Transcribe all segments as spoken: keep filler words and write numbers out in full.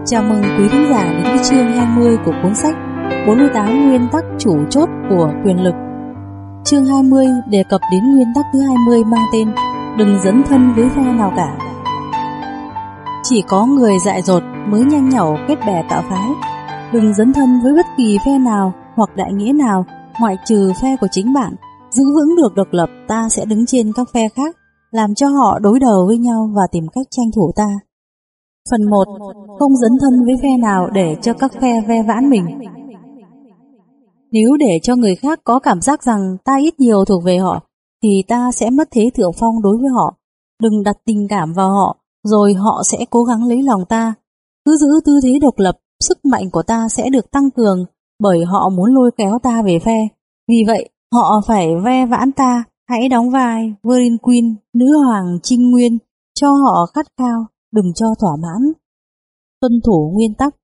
Chào mừng quý thính giả đến với chương hai mươi của cuốn sách bốn mươi tám nguyên tắc chủ chốt của quyền lực. Chương hai mươi đề cập đến nguyên tắc thứ hai mươi mang tên đừng dấn thân với phe nào cả. Chỉ có người dại dột mới nhanh nhảu kết bè tạo phái. Đừng dấn thân với bất kỳ phe nào hoặc đại nghĩa nào ngoại trừ phe của chính bạn. Giữ vững được độc lập, ta sẽ đứng trên các phe khác, làm cho họ đối đầu với nhau và tìm cách tranh thủ ta. Phần một. Không dấn thân với phe nào để cho các phe ve vãn mình. Nếu để cho người khác có cảm giác rằng ta ít nhiều thuộc về họ, thì ta sẽ mất thế thượng phong đối với họ. Đừng đặt tình cảm vào họ, rồi họ sẽ cố gắng lấy lòng ta. Cứ giữ tư thế độc lập, sức mạnh của ta sẽ được tăng cường, bởi họ muốn lôi kéo ta về phe. Vì vậy, họ phải ve vãn ta. Hãy đóng vai Virgin Queen, nữ hoàng trinh nguyên, cho họ khát khao, đừng cho thỏa mãn. Tuân thủ nguyên tắc.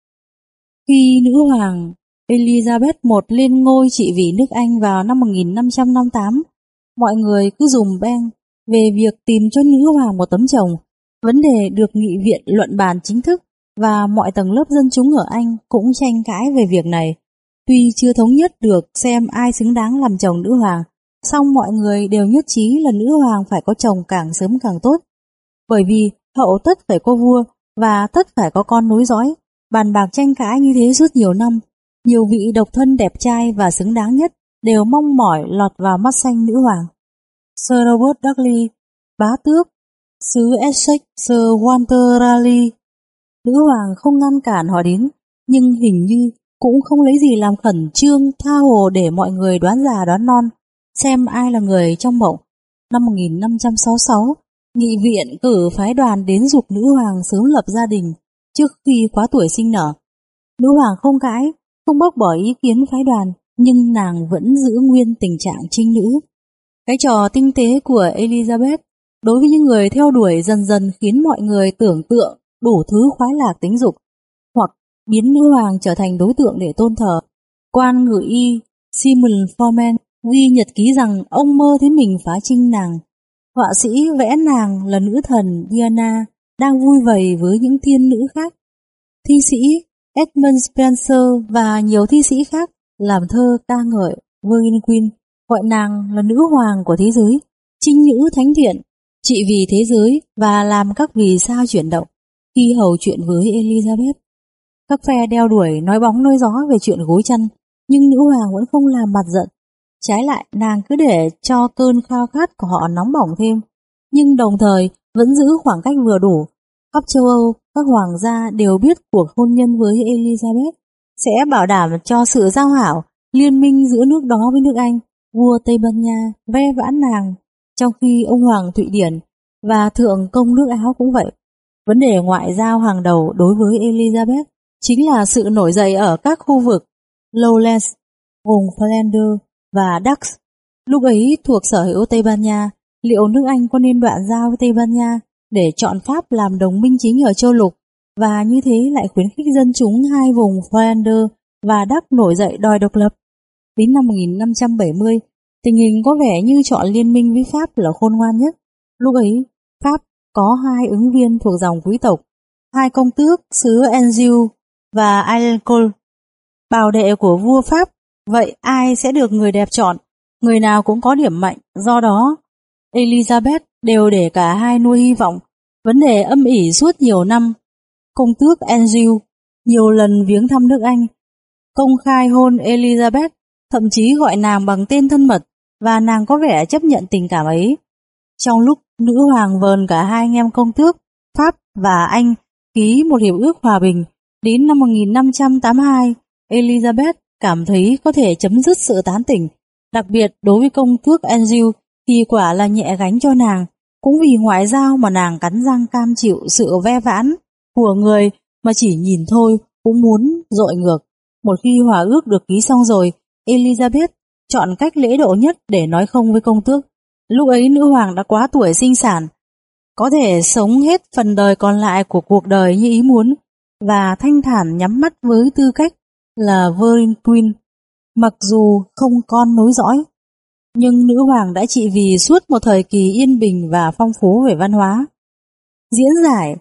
Khi nữ hoàng Elizabeth đệ nhị lên ngôi trị vì nước Anh vào năm một nghìn năm trăm năm mươi tám, mọi người cứ dùm beng về việc tìm cho nữ hoàng một tấm chồng. Vấn đề được nghị viện luận bàn chính thức và mọi tầng lớp dân chúng ở Anh cũng tranh cãi về việc này. Tuy chưa thống nhất được xem ai xứng đáng làm chồng nữ hoàng, song mọi người đều nhất trí là nữ hoàng phải có chồng càng sớm càng tốt. Bởi vì hậu tất phải có vua và tất phải có con nối dõi. Bàn bạc tranh cãi như thế suốt nhiều năm. Nhiều vị độc thân đẹp trai và xứng đáng nhất đều mong mỏi lọt vào mắt xanh nữ hoàng. Sir Robert Dudley, bá tước xứ Essex, Sir Walter Raleigh. Nữ hoàng không ngăn cản họ đến, nhưng hình như cũng không lấy gì làm khẩn trương tha hồ để mọi người đoán già đoán non, xem ai là người trong mộng. Năm một nghìn năm trăm sáu mươi sáu, nghị viện cử phái đoàn đến giục nữ hoàng sớm lập gia đình trước khi quá tuổi sinh nở. Nữ hoàng không cãi, không bác bỏ ý kiến phái đoàn, nhưng nàng vẫn giữ nguyên tình trạng trinh nữ. Cái trò tinh tế của Elizabeth đối với những người theo đuổi dần dần khiến mọi người tưởng tượng đủ thứ khoái lạc tính dục, hoặc biến nữ hoàng trở thành đối tượng để tôn thờ. Quan ngự y Simon Forman ghi nhật ký rằng ông mơ thấy mình phá trinh nàng. Họa sĩ vẽ nàng là nữ thần Diana đang vui vầy với những thiên nữ khác. Thi sĩ Edmund Spenser và nhiều thi sĩ khác làm thơ ca ngợi Virgin Queen, gọi nàng là nữ hoàng của thế giới, trinh nữ thánh thiện, trị vì thế giới và làm các vì sao chuyển động. Khi hầu chuyện với Elizabeth, các phe đeo đuổi nói bóng nói gió về chuyện gối chăn, nhưng nữ hoàng vẫn không làm mặt giận. Trái lại, nàng cứ để cho cơn khao khát của họ nóng bỏng thêm, nhưng đồng thời vẫn giữ khoảng cách vừa đủ. Khắp châu Âu, các hoàng gia đều biết cuộc hôn nhân với Elizabeth sẽ bảo đảm cho sự giao hảo, liên minh giữa nước đó với nước Anh. Vua Tây Ban Nha ve vãn nàng, trong khi ông hoàng Thụy Điển và thượng công nước Áo cũng vậy. Vấn đề ngoại giao hàng đầu đối với Elizabeth chính là sự nổi dậy ở các khu vực Lowlands, vùng Flanders và Dax, lúc ấy thuộc sở hữu Tây Ban Nha. Liệu nước Anh có nên đoạn giao với Tây Ban Nha để chọn Pháp làm đồng minh chính ở châu lục, và như thế lại khuyến khích dân chúng hai vùng Flanders và Dax nổi dậy đòi độc lập? Đến năm một nghìn năm trăm bảy mươi, tình hình có vẻ như chọn liên minh với Pháp là khôn ngoan nhất. Lúc ấy, Pháp có hai ứng viên thuộc dòng quý tộc, hai công tước xứ Anjou và Alençon, bảo đệ của vua Pháp. Vậy ai sẽ được người đẹp chọn? Người nào cũng có điểm mạnh, do đó Elizabeth đều để cả hai nuôi hy vọng. Vấn đề âm ỉ suốt nhiều năm. Công tước Anjou nhiều lần viếng thăm nước Anh, công khai hôn Elizabeth, thậm chí gọi nàng bằng tên thân mật, và nàng có vẻ chấp nhận tình cảm ấy. Trong lúc nữ hoàng vờn cả hai anh em công tước, Pháp và Anh ký một hiệp ước hòa bình, đến năm một nghìn năm trăm tám mươi hai, Elizabeth cảm thấy có thể chấm dứt sự tán tỉnh, đặc biệt đối với công tước Anjou thì quả là nhẹ gánh cho nàng. Cũng vì ngoại giao mà nàng cắn răng cam chịu sự ve vãn của người mà chỉ nhìn thôi cũng muốn dội ngược. Một khi hòa ước được ký xong rồi, Elizabeth chọn cách lễ độ nhất để nói không với công tước. Lúc ấy nữ hoàng đã quá tuổi sinh sản, có thể sống hết phần đời còn lại của cuộc đời như ý muốn, và thanh thản nhắm mắt với tư cách là Virgin Queen. Mặc dù không con nối dõi, nhưng nữ hoàng đã trị vì suốt một thời kỳ yên bình và phong phú về văn hóa. Diễn giải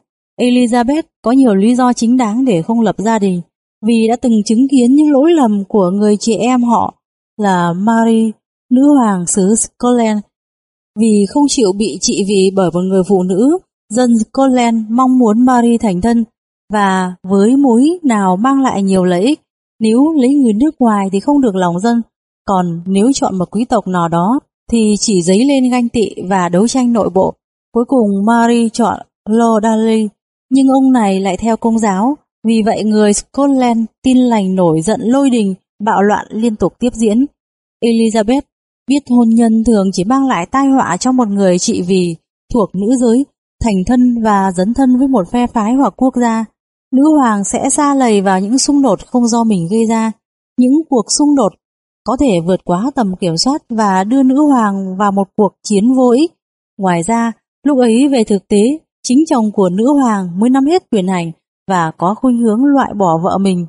Elizabeth có nhiều lý do chính đáng để không lập gia đình, vì đã từng chứng kiến những lỗi lầm của người chị em họ là Mary, nữ hoàng xứ Scotland. Vì không chịu bị trị vì bởi một người phụ nữ, dân Scotland mong muốn Mary thành thân, và với mối nào mang lại nhiều lợi ích. Nếu lấy người nước ngoài thì không được lòng dân, còn nếu chọn một quý tộc nào đó thì chỉ dấy lên ganh tị và đấu tranh nội bộ. Cuối cùng Mary chọn Lord Darley, nhưng ông này lại theo Công giáo. Vì vậy người Scotland tin lành nổi giận lôi đình, bạo loạn liên tục tiếp diễn. Elizabeth biết hôn nhân thường chỉ mang lại tai họa cho một người trị vì thuộc nữ giới, thành thân và dấn thân với một phe phái hoặc quốc gia. Nữ hoàng sẽ sa lầy vào những xung đột không do mình gây ra. Những cuộc xung đột có thể vượt quá tầm kiểm soát và đưa nữ hoàng vào một cuộc chiến vô ích. Ngoài ra, lúc ấy về thực tế, chính chồng của nữ hoàng mới nắm hết quyền hành và có khuynh hướng loại bỏ vợ mình.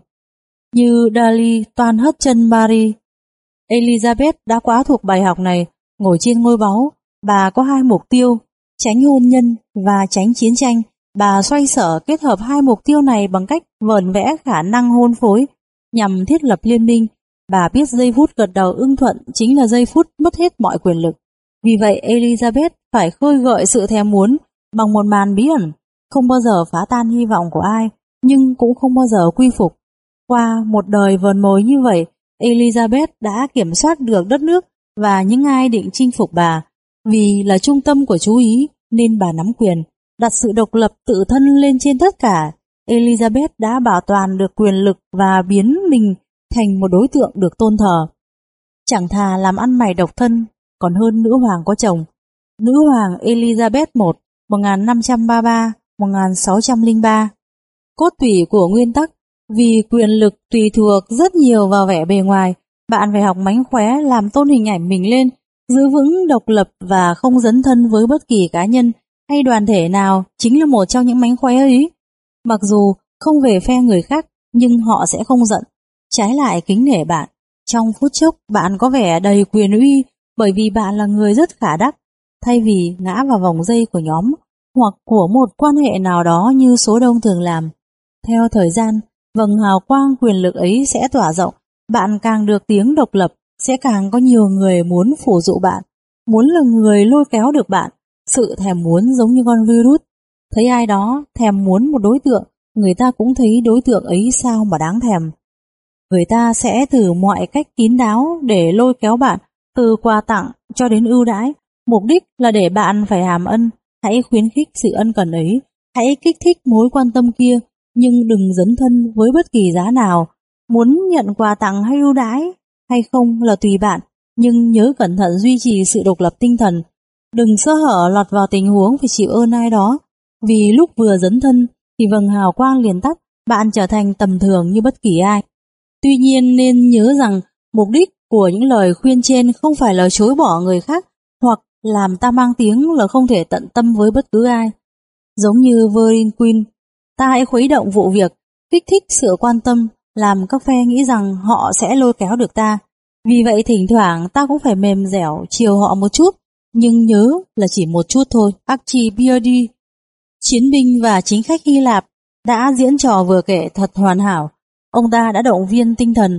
Như Darley toan hất chân Mary, Elizabeth đã quá thuộc bài học này. Ngồi trên ngôi báu, bà có hai mục tiêu, tránh hôn nhân và tránh chiến tranh. Bà xoay sở kết hợp hai mục tiêu này bằng cách vờn vẽ khả năng hôn phối nhằm thiết lập liên minh. Bà biết giây phút gật đầu ưng thuận chính là giây phút mất hết mọi quyền lực. Vì vậy Elizabeth phải khơi gợi sự thèm muốn bằng một màn bí ẩn, không bao giờ phá tan hy vọng của ai, nhưng cũng không bao giờ quy phục. Qua một đời vờn mồi như vậy, Elizabeth đã kiểm soát được đất nước và những ai định chinh phục bà. Vì là trung tâm của chú ý nên bà nắm quyền, đặt sự độc lập tự thân lên trên tất cả. Elizabeth đã bảo toàn được quyền lực và biến mình thành một đối tượng được tôn thờ. Chẳng thà làm ăn mày độc thân còn hơn nữ hoàng có chồng. Nữ hoàng Elizabeth một, một nghìn năm trăm ba mươi ba đến một nghìn sáu trăm lẻ ba. Cốt tủy của nguyên tắc: vì quyền lực tùy thuộc rất nhiều vào vẻ bề ngoài, bạn phải học mánh khóe làm tôn hình ảnh mình lên, giữ vững độc lập và không dấn thân với bất kỳ cá nhân hay đoàn thể nào chính là một trong những mánh khóe ấy. Mặc dù không về phe người khác, nhưng họ sẽ không giận, trái lại kính nể bạn. Trong phút chốc bạn có vẻ đầy quyền uy bởi vì bạn là người rất khả đắc, thay vì ngã vào vòng dây của nhóm hoặc của một quan hệ nào đó như số đông thường làm. Theo thời gian, vầng hào quang quyền lực ấy sẽ tỏa rộng, bạn càng được tiếng độc lập, sẽ càng có nhiều người muốn phủ dụ bạn, muốn là người lôi kéo được bạn. Sự thèm muốn giống như con virus, thấy ai đó thèm muốn một đối tượng, người ta cũng thấy đối tượng ấy sao mà đáng thèm. Người ta sẽ thử mọi cách kín đáo để lôi kéo bạn, từ quà tặng cho đến ưu đãi, mục đích là để bạn phải hàm ân. Hãy khuyến khích sự ân cần ấy, hãy kích thích mối quan tâm kia, nhưng đừng dấn thân với bất kỳ giá nào. Muốn nhận quà tặng hay ưu đãi hay không là tùy bạn, nhưng nhớ cẩn thận duy trì sự độc lập tinh thần. Đừng sơ hở lọt vào tình huống phải chịu ơn ai đó, vì lúc vừa dấn thân thì vầng hào quang liền tắt, bạn trở thành tầm thường như bất kỳ ai. Tuy nhiên nên nhớ rằng mục đích của những lời khuyên trên không phải là chối bỏ người khác hoặc làm ta mang tiếng là không thể tận tâm với bất cứ ai. Giống như Verine Queen, ta hãy khuấy động vụ việc, kích thích sự quan tâm, làm các phe nghĩ rằng họ sẽ lôi kéo được ta. Vì vậy thỉnh thoảng ta cũng phải mềm dẻo chiều họ một chút, nhưng nhớ là chỉ một chút thôi. Archibiades, chiến binh và chính khách Hy Lạp, đã diễn trò vừa kể thật hoàn hảo. Ông ta đã động viên tinh thần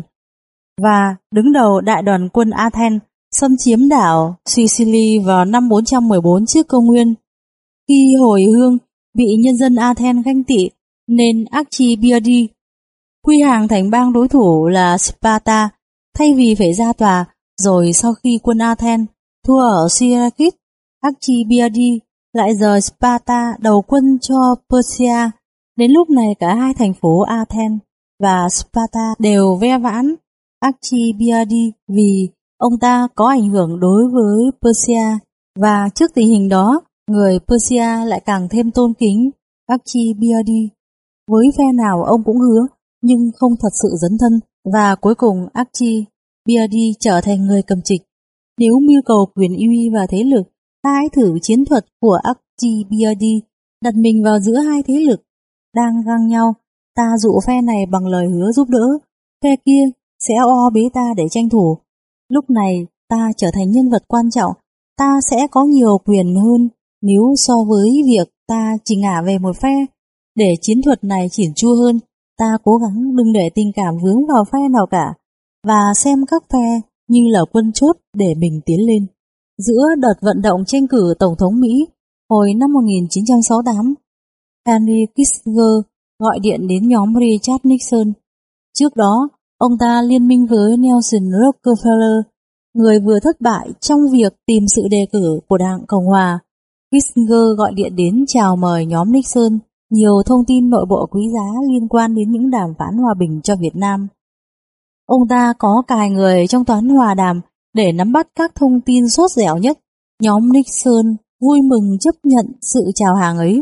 và đứng đầu đại đoàn quân Athens xâm chiếm đảo Sicily vào năm bốn trăm mười bốn trước công nguyên. Khi hồi hương bị nhân dân Athens ganh tị nên Archibiades quy hàng thành bang đối thủ là Sparta thay vì phải ra tòa. Rồi sau khi quân Athens thua ở Syracuse, Archibiades lại rời Sparta đầu quân cho Persia. Đến lúc này cả hai thành phố Athens và Sparta đều ve vãn Archibiades vì ông ta có ảnh hưởng đối với Persia, và trước tình hình đó, người Persia lại càng thêm tôn kính Archibiades. Với phe nào ông cũng hứa, nhưng không thật sự dấn thân, và cuối cùng Archibiades trở thành người cầm trịch. Nếu mưu cầu quyền uy và thế lực, ta hãy thử chiến thuật của Archibiades, đặt mình vào giữa hai thế lực đang găng nhau. Ta dụ phe này bằng lời hứa giúp đỡ, phe kia sẽ o bế ta để tranh thủ. Lúc này ta trở thành nhân vật quan trọng, ta sẽ có nhiều quyền hơn nếu so với việc ta chỉ ngả về một phe. Để chiến thuật này chỉn chu hơn, ta cố gắng đừng để tình cảm vướng vào phe nào cả, và xem các phe như là quân chốt để mình tiến lên. Giữa đợt vận động tranh cử Tổng thống Mỹ hồi năm một nghìn chín trăm sáu mươi tám, Henry Kissinger gọi điện đến nhóm Richard Nixon. Trước đó, ông ta liên minh với Nelson Rockefeller, người vừa thất bại trong việc tìm sự đề cử của Đảng Cộng Hòa. Kissinger gọi điện đến chào mời nhóm Nixon nhiều thông tin nội bộ quý giá liên quan đến những đàm phán hòa bình cho Việt Nam. Ông ta có cài người trong toán hòa đàm để nắm bắt các thông tin sốt dẻo nhất. Nhóm Nixon vui mừng chấp nhận sự chào hàng ấy.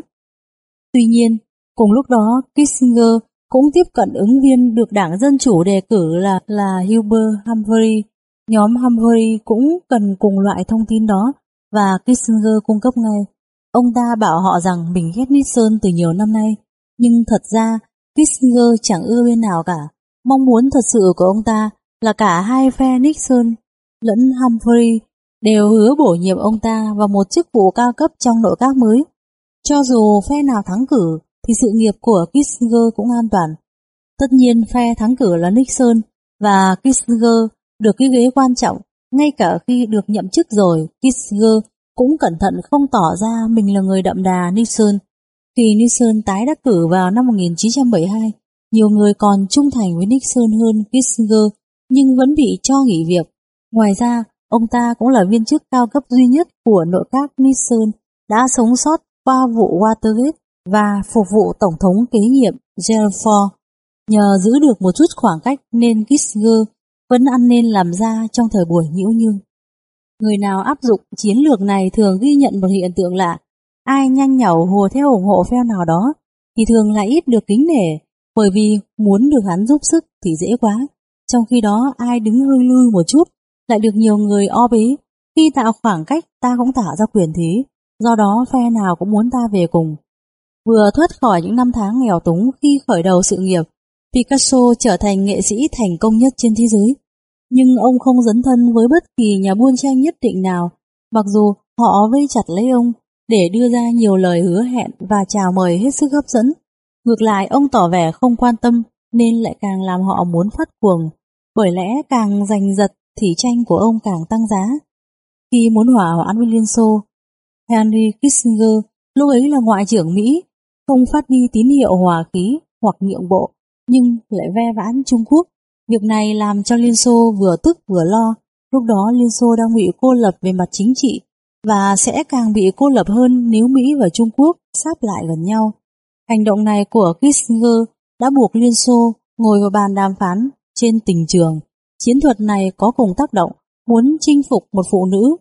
Tuy nhiên, cùng lúc đó, Kissinger cũng tiếp cận ứng viên được Đảng Dân Chủ đề cử là, là Hubert Humphrey. Nhóm Humphrey cũng cần cùng loại thông tin đó và Kissinger cung cấp ngay. Ông ta bảo họ rằng mình ghét Nixon từ nhiều năm nay, nhưng thật ra Kissinger chẳng ưa bên nào cả. Mong muốn thật sự của ông ta là cả hai phe Nixon lẫn Humphrey đều hứa bổ nhiệm ông ta vào một chức vụ cao cấp trong nội các mới. Cho dù phe nào thắng cử thì sự nghiệp của Kissinger cũng an toàn. Tất nhiên phe thắng cử là Nixon và Kissinger được cái ghế quan trọng. Ngay cả khi được nhậm chức rồi, Kissinger cũng cẩn thận không tỏ ra mình là người đậm đà Nixon. Khi Nixon tái đắc cử vào năm một nghìn chín trăm bảy mươi hai, nhiều người còn trung thành với Nixon hơn Kissinger nhưng vẫn bị cho nghỉ việc. Ngoài ra, ông ta cũng là viên chức cao cấp duy nhất của nội các Nixon đã sống sót qua vụ Watergate và phục vụ Tổng thống kế nhiệm Gerald Ford. Nhờ giữ được một chút khoảng cách nên Kissinger vẫn ăn nên làm ra trong thời buổi nhiễu nhương. Người nào áp dụng chiến lược này thường ghi nhận một hiện tượng lạ. Ai nhanh nhảu hùa theo ủng hộ phe nào đó thì thường lại ít được kính nể, bởi vì muốn được hắn giúp sức thì dễ quá. Trong khi đó ai đứng hơi lui một chút lại được nhiều người o bế. Khi tạo khoảng cách ta cũng tả ra quyền thế, do đó phe nào cũng muốn ta về cùng. Vừa thoát khỏi những năm tháng nghèo túng khi khởi đầu sự nghiệp, Picasso trở thành nghệ sĩ thành công nhất trên thế giới. Nhưng ông không dấn thân với bất kỳ nhà buôn tranh nhất định nào, mặc dù họ vây chặt lấy ông để đưa ra nhiều lời hứa hẹn và chào mời hết sức hấp dẫn. Ngược lại, ông tỏ vẻ không quan tâm nên lại càng làm họ muốn phát cuồng, bởi lẽ càng giành giật thì tranh của ông càng tăng giá. Khi muốn hòa hoãn với Liên Xô, Henry Kissinger, lúc ấy là Ngoại trưởng Mỹ, không phát đi tín hiệu hòa khí hoặc nhượng bộ, nhưng lại ve vãn Trung Quốc. Việc này làm cho Liên Xô vừa tức vừa lo. Lúc đó Liên Xô đang bị cô lập về mặt chính trị và sẽ càng bị cô lập hơn nếu Mỹ và Trung Quốc sáp lại gần nhau. Hành động này của Kissinger đã buộc Liên Xô ngồi vào bàn đàm phán trên tình trường. Chiến thuật này có cùng tác động, muốn chinh phục một phụ nữ.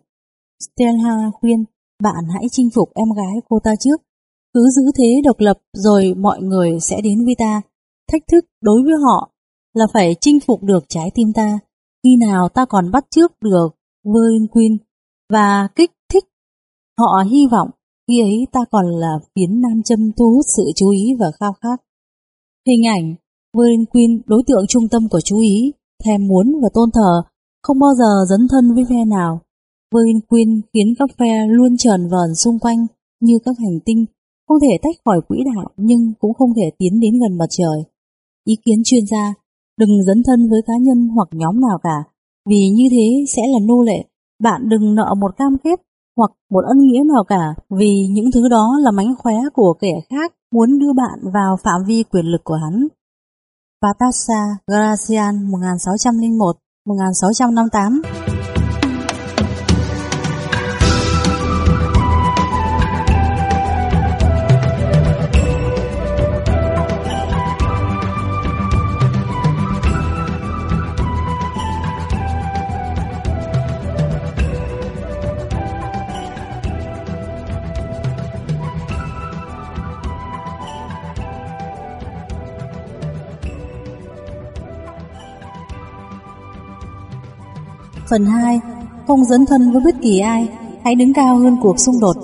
Stella khuyên bạn hãy chinh phục em gái cô ta trước, cứ giữ thế độc lập rồi mọi người sẽ đến với ta. Thách thức đối với họ là phải chinh phục được trái tim ta. Khi nào ta còn bắt chước được Queen và kích thích họ hy vọng, khi ấy ta còn là phiến nam châm thu hút sự chú ý và khao khát. Hình ảnh Queen, đối tượng trung tâm của chú ý, thèm muốn và tôn thờ, không bao giờ dấn thân với phe nào. Queen khiến các phe luôn tròn vờn xung quanh như các hành tinh, không thể tách khỏi quỹ đạo nhưng cũng không thể tiến đến gần mặt trời. Ý kiến chuyên gia, đừng dấn thân với cá nhân hoặc nhóm nào cả, vì như thế sẽ là nô lệ. Bạn đừng nợ một cam kết hoặc một ân nghĩa nào cả, vì những thứ đó là mánh khóe của kẻ khác muốn đưa bạn vào phạm vi quyền lực của hắn. Baltasar Gracian một nghìn sáu trăm lẻ một đến một nghìn sáu trăm năm mươi tám. Phần hai. Không dấn thân với bất kỳ ai, hãy đứng cao hơn cuộc xung đột.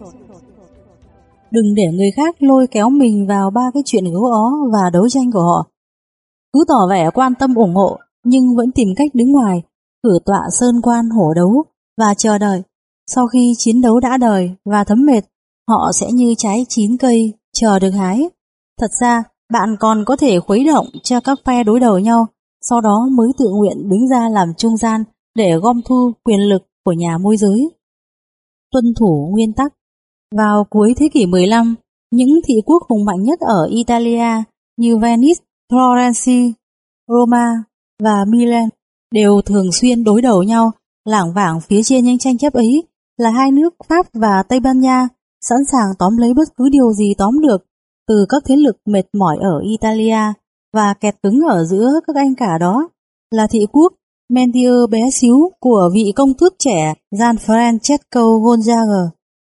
Đừng để người khác lôi kéo mình vào ba cái chuyện gấu ó và đấu tranh của họ. Cứ tỏ vẻ quan tâm ủng hộ, nhưng vẫn tìm cách đứng ngoài, cử tọa sơn quan hổ đấu và chờ đợi. Sau khi chiến đấu đã đời và thấm mệt, họ sẽ như trái chín cây chờ được hái. Thật ra, bạn còn có thể khuấy động cho các phe đối đầu nhau, sau đó mới tự nguyện đứng ra làm trung gian để gom thu quyền lực của nhà môi giới. Tuân thủ nguyên tắc. Vào cuối thế kỷ mười lăm, những thị quốc hùng mạnh nhất ở Italia như Venice, Florence, Roma và Milan đều thường xuyên đối đầu nhau. Lảng vảng phía trên những tranh chấp ấy là hai nước Pháp và Tây Ban Nha, sẵn sàng tóm lấy bất cứ điều gì tóm được từ các thế lực mệt mỏi ở Italia, và kẹt cứng ở giữa các anh cả đó là thị quốc Mentier bé xíu của vị công tước trẻ Gianfrancesco Gonzaga.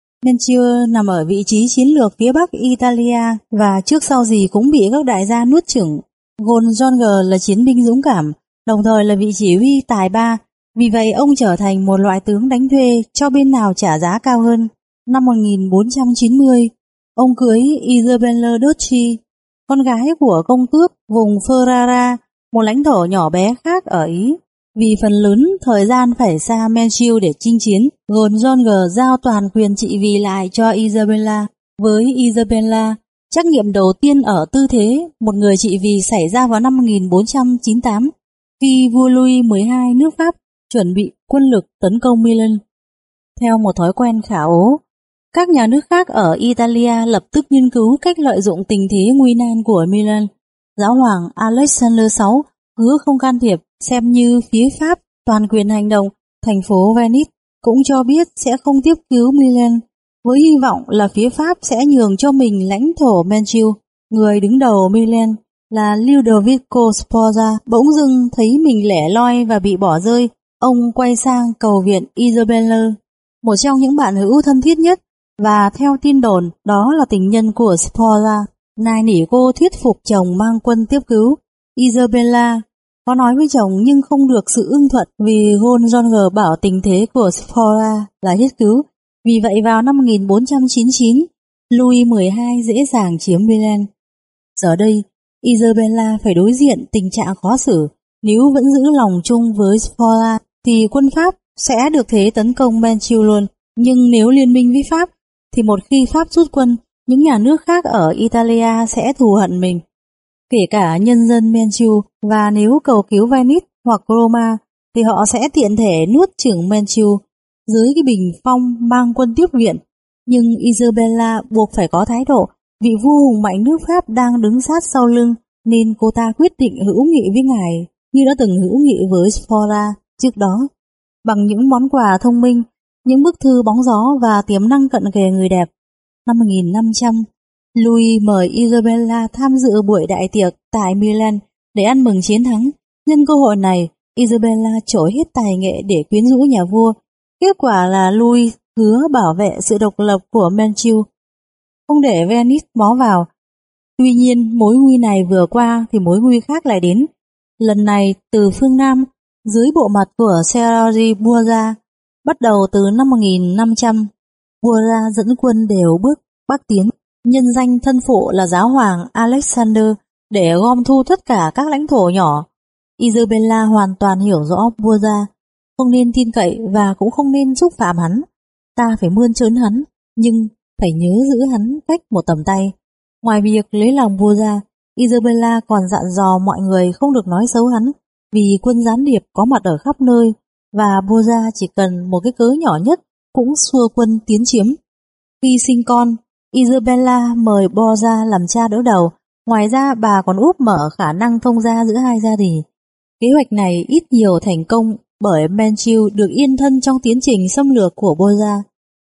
Mentier nằm ở vị trí chiến lược phía bắc Italia và trước sau gì cũng bị các đại gia nuốt chửng. Gonzaga là chiến binh dũng cảm, đồng thời là vị chỉ huy tài ba, vì vậy ông trở thành một loại tướng đánh thuê cho bên nào trả giá cao hơn. Năm một nghìn bốn trăm chín mươi, ông cưới Isabella Dolci, con gái của công tước vùng Ferrara, một lãnh thổ nhỏ bé khác ở Ý. Vì phần lớn thời gian phải xa Menchil để chinh chiến, Gonzaga giao toàn quyền trị vì lại cho Isabella. Với Isabella, trắc nghiệm đầu tiên ở tư thế một người trị vì xảy ra vào năm một nghìn bốn trăm chín mươi tám, khi vua Louis mười hai nước Pháp chuẩn bị quân lực tấn công Milan. Theo một thói quen khả ố, các nhà nước khác ở Italia lập tức nghiên cứu cách lợi dụng tình thế nguy nan của Milan. Giáo hoàng Alexander the Sixth hứa không can thiệp, xem như phía Pháp toàn quyền hành động. Thành phố Venice cũng cho biết sẽ không tiếp cứu Milan, với hy vọng là phía Pháp sẽ nhường cho mình lãnh thổ Menchil. Người đứng đầu Milan là Ludovico Sforza bỗng dưng thấy mình lẻ loi và bị bỏ rơi. Ông quay sang cầu viện Isabella, một trong những bạn hữu thân thiết nhất, và theo tin đồn đó là tình nhân của Sforza, nài nỉ cô thuyết phục chồng mang quân tiếp cứu. Isabella có nói với chồng nhưng không được sự ưng thuận vì Gonzaga bảo tình thế của Sforza là hết cứu. Vì vậy vào năm một nghìn bốn trăm chín mươi chín, Louis mười hai dễ dàng chiếm Milan. Giờ đây, Isabella phải đối diện tình trạng khó xử. Nếu vẫn giữ lòng chung với Sforza thì quân Pháp sẽ được thế tấn công Menchil luôn. Nhưng nếu liên minh với Pháp thì một khi Pháp rút quân, những nhà nước khác ở Italia sẽ thù hận mình, kể cả nhân dân Menchil, và nếu cầu cứu Venice hoặc Roma thì họ sẽ tiện thể nuốt chửng Menchil dưới cái bình phong mang quân tiếp viện. Nhưng Isabella buộc phải có thái độ, vị vua hùng mạnh nước Pháp đang đứng sát sau lưng, nên cô ta quyết định hữu nghị với ngài như đã từng hữu nghị với Sforza trước đó. Bằng những món quà thông minh, những bức thư bóng gió và tiềm năng cận kề người đẹp, năm một nghìn năm trăm, Louis mời Isabella tham dự buổi đại tiệc tại Milan để ăn mừng chiến thắng. Nhân cơ hội này, Isabella trổ hết tài nghệ để quyến rũ nhà vua. Kết quả là Louis hứa bảo vệ sự độc lập của Menchil, không để Venice mó vào. Tuy nhiên, mối nguy này vừa qua thì mối nguy khác lại đến. Lần này từ phương Nam, dưới bộ mặt của Sergi Borgia. Bắt đầu từ năm một nghìn năm trăm, Borgia dẫn quân đều bước bắc tiến, nhân danh thân phụ là giáo hoàng Alexander để gom thu tất cả các lãnh thổ nhỏ. Isabella hoàn toàn hiểu rõ Borgia, không nên tin cậy và cũng không nên xúc phạm hắn. Ta phải mơn trớn hắn, nhưng phải nhớ giữ hắn cách một tầm tay. Ngoài việc lấy lòng Borgia, Isabella còn dặn dò mọi người không được nói xấu hắn, vì quân gián điệp có mặt ở khắp nơi, và Borgia chỉ cần một cái cớ nhỏ nhất cũng xua quân tiến chiếm. Khi sinh con, Isabella mời Borgia làm cha đỡ đầu. Ngoài ra bà còn úp mở khả năng thông gia giữa hai gia đình. Kế hoạch này ít nhiều thành công bởi Menchil được yên thân trong tiến trình xâm lược của Borgia.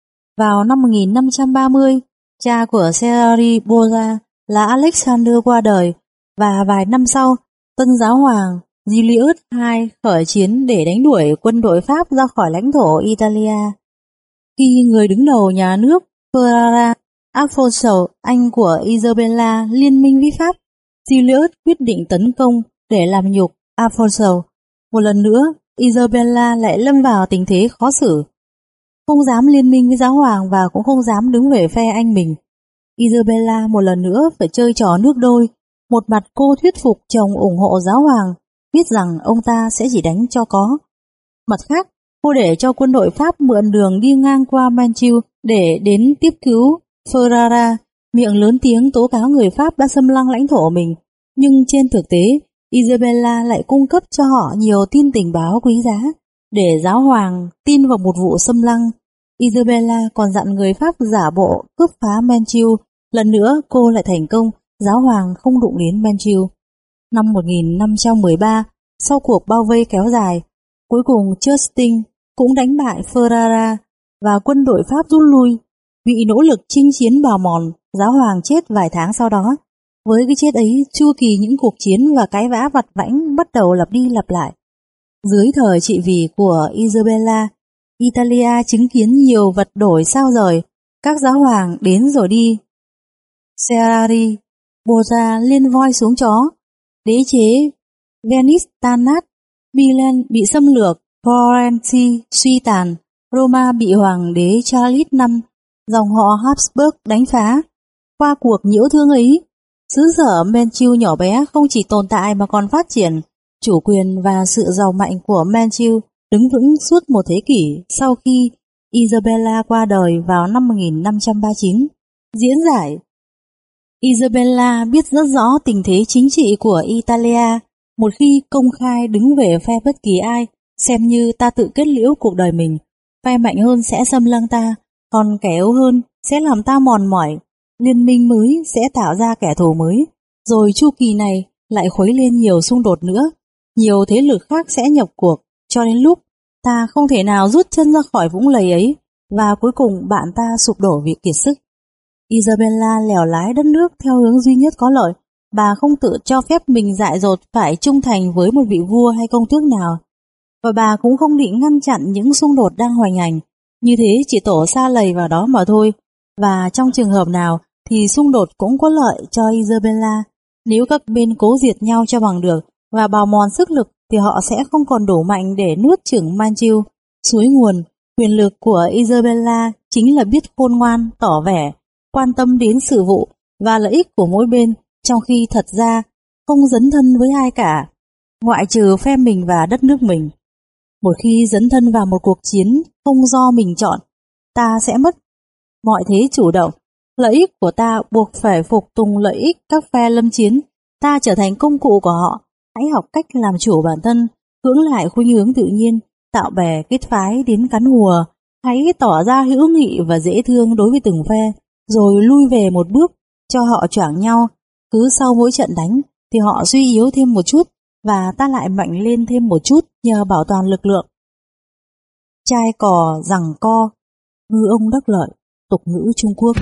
Vào năm một nghìn năm trăm ba mươi, cha của Sergi Borgia là Alexander qua đời, và vài năm sau, tân giáo hoàng Julius đệ nhị khởi chiến để đánh đuổi quân đội Pháp ra khỏi lãnh thổ Italia. Khi người đứng đầu nhà nước Ferrara, Alfonso, anh của Isabella, liên minh với Pháp, Julius quyết định tấn công để làm nhục Alfonso. Một lần nữa, Isabella lại lâm vào tình thế khó xử. Không dám liên minh với giáo hoàng và cũng không dám đứng về phe anh mình. Isabella một lần nữa phải chơi trò nước đôi. Một mặt cô thuyết phục chồng ủng hộ giáo hoàng, biết rằng ông ta sẽ chỉ đánh cho có. Mặt khác, cô để cho quân đội Pháp mượn đường đi ngang qua Menchil để đến tiếp cứu Ferrara, miệng lớn tiếng tố cáo người Pháp đã xâm lăng lãnh thổ mình, nhưng trên thực tế, Isabella lại cung cấp cho họ nhiều tin tình báo quý giá để giáo hoàng tin vào một vụ xâm lăng. Isabella còn dặn người Pháp giả bộ cướp phá Mantua, lần nữa cô lại thành công, giáo hoàng không đụng đến Mantua. Năm một nghìn năm trăm mười ba, sau cuộc bao vây kéo dài, cuối cùng Justin cũng đánh bại Ferrara và quân đội Pháp rút lui. Vì nỗ lực chinh chiến bào mòn, giáo hoàng chết vài tháng sau đó. Với cái chết ấy, chu kỳ những cuộc chiến và cái vã vặt vãnh bắt đầu lặp đi lặp lại. Dưới thời trị vì của Isabella, Italia chứng kiến nhiều vật đổi sao rời, các giáo hoàng đến rồi đi. Serrari, Borgia lên voi xuống chó, đế chế Venice tan nát, Milan bị xâm lược, Florence suy tàn, Roma bị hoàng đế Charles the năm, dòng họ Habsburg đánh phá. Qua cuộc nhiễu thương ấy, xứ sở Mantua nhỏ bé không chỉ tồn tại mà còn phát triển. Chủ quyền và sự giàu mạnh của Mantua đứng vững suốt một thế kỷ sau khi Isabella qua đời vào năm một nghìn năm trăm ba mươi chín. Diễn giải: Isabella biết rất rõ tình thế chính trị của Italia. Một khi công khai đứng về phe bất kỳ ai, xem như ta tự kết liễu cuộc đời mình. Phe mạnh hơn sẽ xâm lăng ta, còn kẻ yếu hơn sẽ làm ta mòn mỏi. Liên minh mới sẽ tạo ra kẻ thù mới, rồi chu kỳ này lại khuấy lên nhiều xung đột nữa. Nhiều thế lực khác sẽ nhập cuộc, cho đến lúc ta không thể nào rút chân ra khỏi vũng lầy ấy, và cuối cùng bạn ta sụp đổ vì kiệt sức. Isabella lèo lái đất nước theo hướng duy nhất có lợi. Bà không tự cho phép mình dại dột phải trung thành với một vị vua hay công tước nào, và bà cũng không định ngăn chặn những xung đột đang hoành hành. Như thế chỉ tổ sa lầy vào đó mà thôi. Và trong trường hợp nào thì xung đột cũng có lợi cho Isabella. Nếu các bên cố diệt nhau cho bằng được và bào mòn sức lực thì họ sẽ không còn đủ mạnh để nuốt chửng Mantua. Suối nguồn, quyền lực của Isabella chính là biết khôn ngoan, tỏ vẻ, quan tâm đến sự vụ và lợi ích của mỗi bên, trong khi thật ra không dấn thân với ai cả, ngoại trừ phe mình và đất nước mình. Một khi dấn thân vào một cuộc chiến không do mình chọn, ta sẽ mất mọi thế chủ động. Lợi ích của ta buộc phải phục tùng lợi ích các phe lâm chiến. Ta trở thành công cụ của họ. Hãy học cách làm chủ bản thân, cưỡng lại khuynh hướng tự nhiên, tạo bè kết phái đến cắn hùa. Hãy tỏ ra hữu nghị và dễ thương đối với từng phe, rồi lui về một bước, cho họ choảng nhau. Cứ sau mỗi trận đánh thì họ suy yếu thêm một chút, và ta lại mạnh lên thêm một chút nhờ bảo toàn lực lượng. Chai cò giằng co, ngư ông đắc lợi. Tục ngữ Trung Quốc.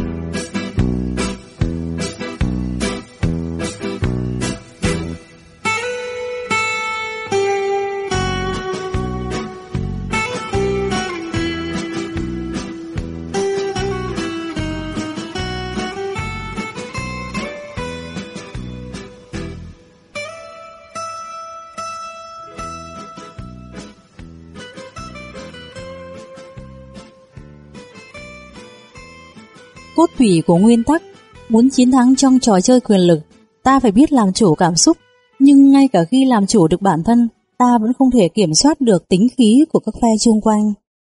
Cốt tủy của nguyên tắc, muốn chiến thắng trong trò chơi quyền lực, ta phải biết làm chủ cảm xúc, nhưng ngay cả khi làm chủ được bản thân, ta vẫn không thể kiểm soát được tính khí của các phe xung quanh.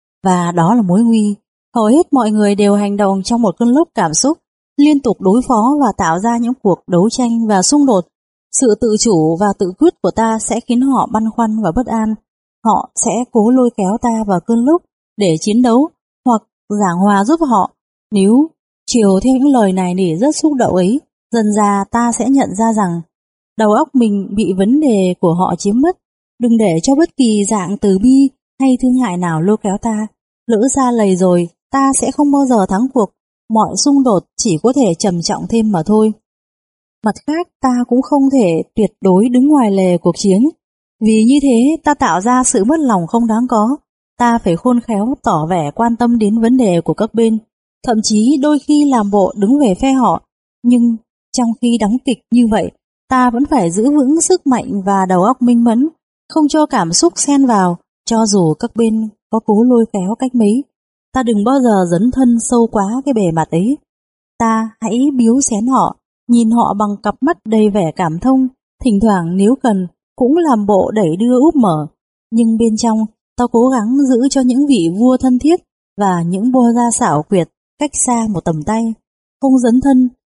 Và đó là mối nguy. Hầu hết mọi người đều hành động trong một cơn lốc cảm xúc, liên tục đối phó và tạo ra những cuộc đấu tranh và xung đột. Sự tự chủ và tự quyết của ta sẽ khiến họ băn khoăn và bất an. Họ sẽ cố lôi kéo ta vào cơn lốc để chiến đấu hoặc giảng hòa giúp họ. Nếu chiều theo những lời này để rất xúc động ấy, dần dà ta sẽ nhận ra rằng đầu óc mình bị vấn đề của họ chiếm mất. Đừng để cho bất kỳ dạng từ bi hay thương hại nào lôi kéo ta. Lỡ xa lầy rồi, ta sẽ không bao giờ thắng cuộc. Mọi xung đột chỉ có thể trầm trọng thêm mà thôi. Mặt khác, ta cũng không thể tuyệt đối đứng ngoài lề cuộc chiến. Vì như thế, ta tạo ra sự mất lòng không đáng có. Ta phải khôn khéo tỏ vẻ quan tâm đến vấn đề của các bên, thậm chí đôi khi làm bộ đứng về phe họ. Nhưng trong khi đóng kịch như vậy, ta vẫn phải giữ vững sức mạnh và đầu óc minh mẫn, không cho cảm xúc xen vào, cho dù các bên có cố lôi kéo cách mấy. Ta đừng bao giờ dấn thân sâu quá cái bề mặt ấy. Ta hãy biếu xén họ, nhìn họ bằng cặp mắt đầy vẻ cảm thông, thỉnh thoảng nếu cần cũng làm bộ đẩy đưa úp mở. Nhưng bên trong, ta cố gắng giữ cho những vị vua thân thiết và những Borgia xảo quyệt cách xa một tầm tay, không dấn thân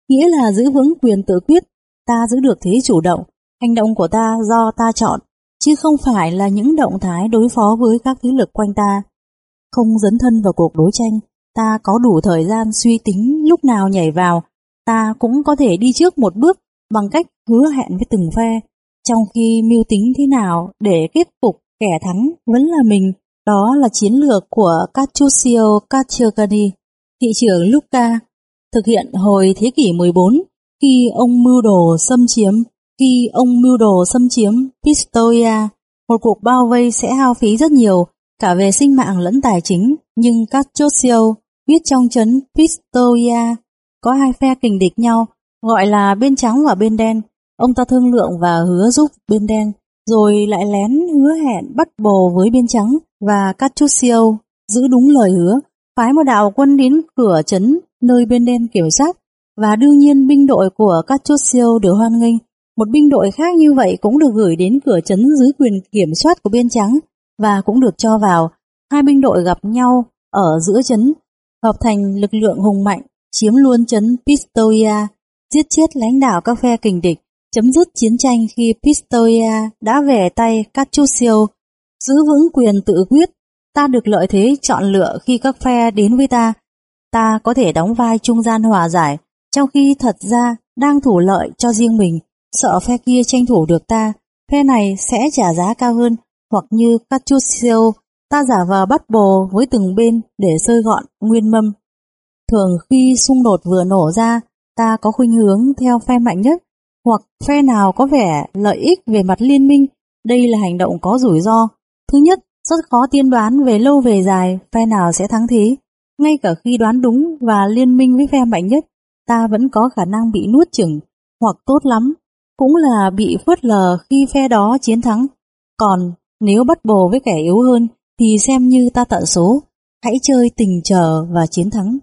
nghĩa là giữ vững quyền tự quyết. Ta giữ được thế chủ động, hành động của ta do ta chọn, chứ không phải là những động thái đối phó với các thế lực quanh ta. Không dấn thân vào cuộc đối tranh, ta có đủ thời gian suy tính lúc nào nhảy vào. Ta cũng có thể đi trước một bước bằng cách hứa hẹn với từng phe, trong khi mưu tính thế nào để kết phục kẻ thắng vẫn là mình. Đó là chiến lược của Cassius Cacciari, thị trưởng Lucca, thực hiện hồi thế kỷ mười bốn, khi ông mưu đồ xâm chiếm khi ông mưu đồ xâm chiếm Pistoia. Một cuộc bao vây sẽ hao phí rất nhiều, cả về sinh mạng lẫn tài chính, nhưng Cassius viết trong trấn Pistoia có hai phe kình địch nhau, gọi là bên trắng và bên đen. Ông ta thương lượng và hứa giúp bên đen, rồi lại lén hứa hẹn bắt bồ với bên trắng, và Cassius giữ đúng lời hứa, phái một đạo quân đến cửa trấn nơi bên đen kiểm soát, và đương nhiên binh đội của Cassius được hoan nghênh. Một binh đội khác như vậy cũng được gửi đến cửa trấn dưới quyền kiểm soát của bên trắng và cũng được cho vào. Hai binh đội gặp nhau ở giữa trấn, hợp thành lực lượng hùng mạnh, chiếm luôn trấn Pistoia, giết chết lãnh đạo các phe kình địch, chấm dứt chiến tranh khi Pistoia đã về tay Cassius. Giữ vững quyền tự quyết, ta được lợi thế chọn lựa khi các phe đến với ta. Ta có thể đóng vai trung gian hòa giải, trong khi thật ra đang thủ lợi cho riêng mình, sợ phe kia tranh thủ được ta, phe này sẽ trả giá cao hơn, hoặc như Cassius, ta giả vờ bắt bồ với từng bên để xơi gọn nguyên mâm. Thường khi xung đột vừa nổ ra, ta có khuynh hướng theo phe mạnh nhất, hoặc phe nào có vẻ lợi ích về mặt liên minh. Đây là hành động có rủi ro. Thứ nhất, rất khó tiên đoán về lâu về dài phe nào sẽ thắng thế. Ngay cả khi đoán đúng và liên minh với phe mạnh nhất, ta vẫn có khả năng bị nuốt chửng, hoặc tốt lắm cũng là bị phớt lờ khi phe đó chiến thắng. Còn nếu bắt bồ với kẻ yếu hơn thì xem như ta tận số, hãy chơi tình cờ và chiến thắng.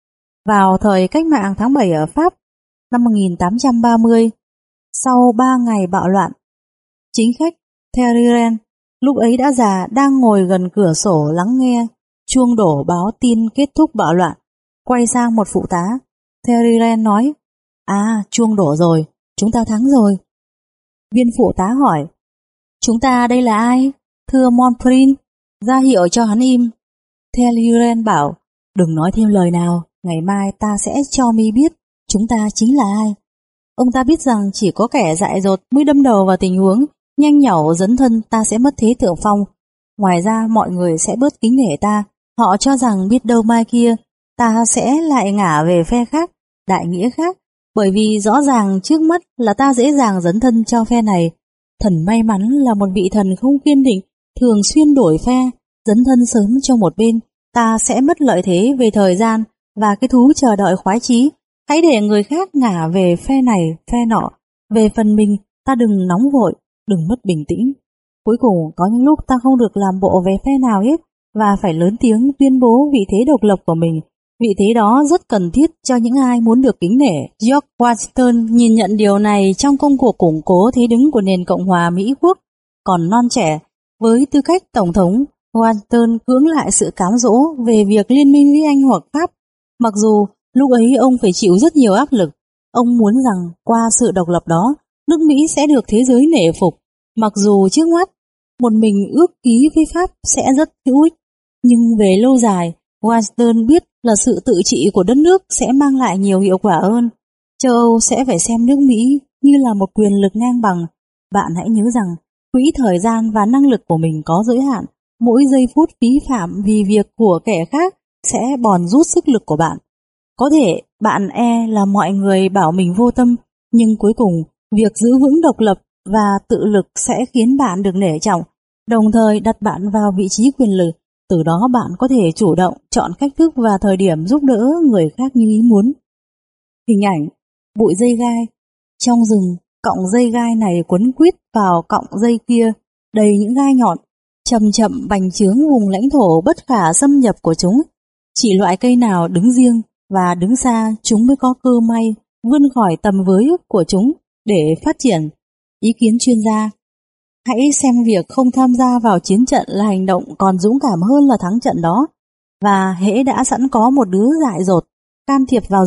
Vào thời cách mạng tháng bảy ở Pháp năm một nghìn tám trăm ba mươi, sau ba ngày bạo loạn, chính khách Thierry lúc ấy đã già đang ngồi gần cửa sổ lắng nghe chuông đổ báo tin kết thúc bạo loạn. Quay sang một phụ tá, Thierry nói: "À, chuông đổ rồi, chúng ta thắng rồi." Viên phụ tá hỏi: "Chúng ta đây là ai, thưa Montprin?" Ra hiệu cho hắn im. Thierry bảo: "Đừng nói thêm lời nào, ngày mai ta sẽ cho mi biết chúng ta chính là ai." Ông ta biết rằng chỉ có kẻ dại dột mới đâm đầu vào tình huống nhanh nhảu dấn thân ta sẽ mất thế thượng phong. Ngoài ra mọi người sẽ bớt kính nể ta, họ cho rằng biết đâu mai kia ta sẽ lại ngả về phe khác, đại nghĩa khác, bởi vì rõ ràng trước mắt là ta dễ dàng dấn thân cho phe này. Thần may mắn là một vị thần không kiên định, thường xuyên đổi phe, dấn thân sớm cho một bên, ta sẽ mất lợi thế về thời gian và cái thú chờ đợi khoái chí. Hãy để người khác ngả về phe này, phe nọ. Về phần mình, ta đừng nóng vội, đừng mất bình tĩnh. Cuối cùng có những lúc ta không được làm bộ về phe nào hết và phải lớn tiếng tuyên bố vị thế độc lập của mình. Vị thế đó rất cần thiết cho những ai muốn được kính nể. George Washington nhìn nhận điều này trong công cuộc củng cố thế đứng của nền Cộng hòa Mỹ Quốc. Còn non trẻ, với tư cách Tổng thống, Washington cưỡng lại sự cám dỗ về việc liên minh với Anh hoặc Pháp. Mặc dù lúc ấy ông phải chịu rất nhiều áp lực, ông muốn rằng qua sự độc lập đó, nước Mỹ sẽ được thế giới nể phục. Mặc dù trước mắt, một mình ước ký với Pháp sẽ rất hữu ích, nhưng về lâu dài, Washington biết là sự tự trị của đất nước sẽ mang lại nhiều hiệu quả hơn. Châu Âu sẽ phải xem nước Mỹ như là một quyền lực ngang bằng. Bạn hãy nhớ rằng, quỹ thời gian và năng lực của mình có giới hạn. Mỗi giây phút phí phạm vì việc của kẻ khác sẽ bòn rút sức lực của bạn. Có thể bạn e là mọi người bảo mình vô tâm, nhưng cuối cùng, việc giữ vững độc lập và tự lực sẽ khiến bạn được nể trọng, đồng thời đặt bạn vào vị trí quyền lực. Từ đó bạn có thể chủ động chọn cách thức và thời điểm giúp đỡ người khác như ý muốn. Hình ảnh bụi dây gai. Trong rừng, cọng dây gai này quấn quýt vào cọng dây kia, đầy những gai nhọn, chậm chậm bành trướng vùng lãnh thổ bất khả xâm nhập của chúng. Chỉ loại cây nào đứng riêng và đứng xa chúng mới có cơ may vươn khỏi tầm với của chúng để phát triển. Ý kiến chuyên gia: hãy xem việc không tham gia vào chiến trận là hành động còn dũng cảm hơn là thắng trận đó. Và hễ đã sẵn có một đứa dại dột can thiệp vào rồi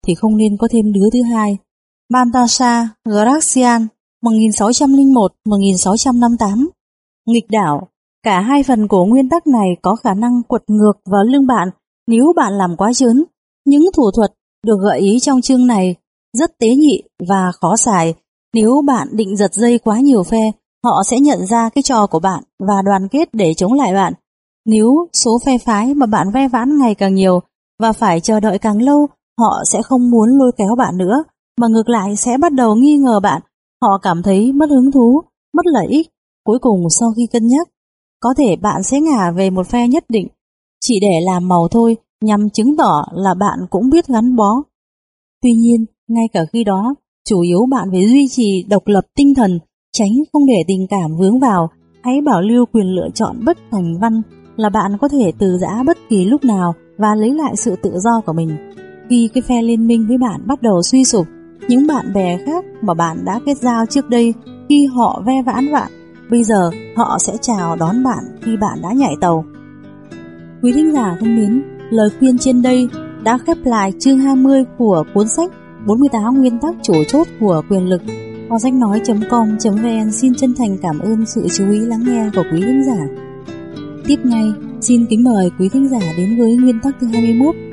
thì không nên có thêm đứa thứ hai. Baltasar Gracian một nghìn sáu trăm lẻ một đến một nghìn sáu trăm năm mươi tám. Nghịch đảo. Cả hai phần của nguyên tắc này có khả năng quật ngược vào lưng bạn nếu bạn làm quá trớn. Những thủ thuật được gợi ý trong chương này rất tế nhị và khó xài. Nếu bạn định giật dây quá nhiều phe, họ sẽ nhận ra cái trò của bạn và đoàn kết để chống lại bạn. Nếu số phe phái mà bạn ve vãn ngày càng nhiều và phải chờ đợi càng lâu, họ sẽ không muốn lôi kéo bạn nữa, mà ngược lại sẽ bắt đầu nghi ngờ bạn. Họ cảm thấy mất hứng thú, mất lợi ích. Cuối cùng sau khi cân nhắc, có thể bạn sẽ ngả về một phe nhất định, chỉ để làm màu thôi, nhằm chứng tỏ là bạn cũng biết gắn bó. Tuy nhiên, ngay cả khi đó, chủ yếu bạn phải duy trì độc lập tinh thần, tránh không để tình cảm vướng vào. Hãy bảo lưu quyền lựa chọn bất thành văn, là bạn có thể từ giã bất kỳ lúc nào và lấy lại sự tự do của mình. Khi cái phe liên minh với bạn bắt đầu suy sụp, những bạn bè khác mà bạn đã kết giao trước đây, khi họ ve vãn bạn, bây giờ họ sẽ chào đón bạn khi bạn đã nhảy tàu. Quý thính giả thân mến, lời khuyên trên đây đã khép lại chương hai mươi của cuốn sách bốn mươi tám nguyên tắc chủ chốt của quyền lực. Kho sách nói chấm com chấm vn xin chân thành cảm ơn sự chú ý lắng nghe của quý thính giả. Tiếp ngay, xin kính mời quý thính giả đến với nguyên tắc thứ hai mươi mốt.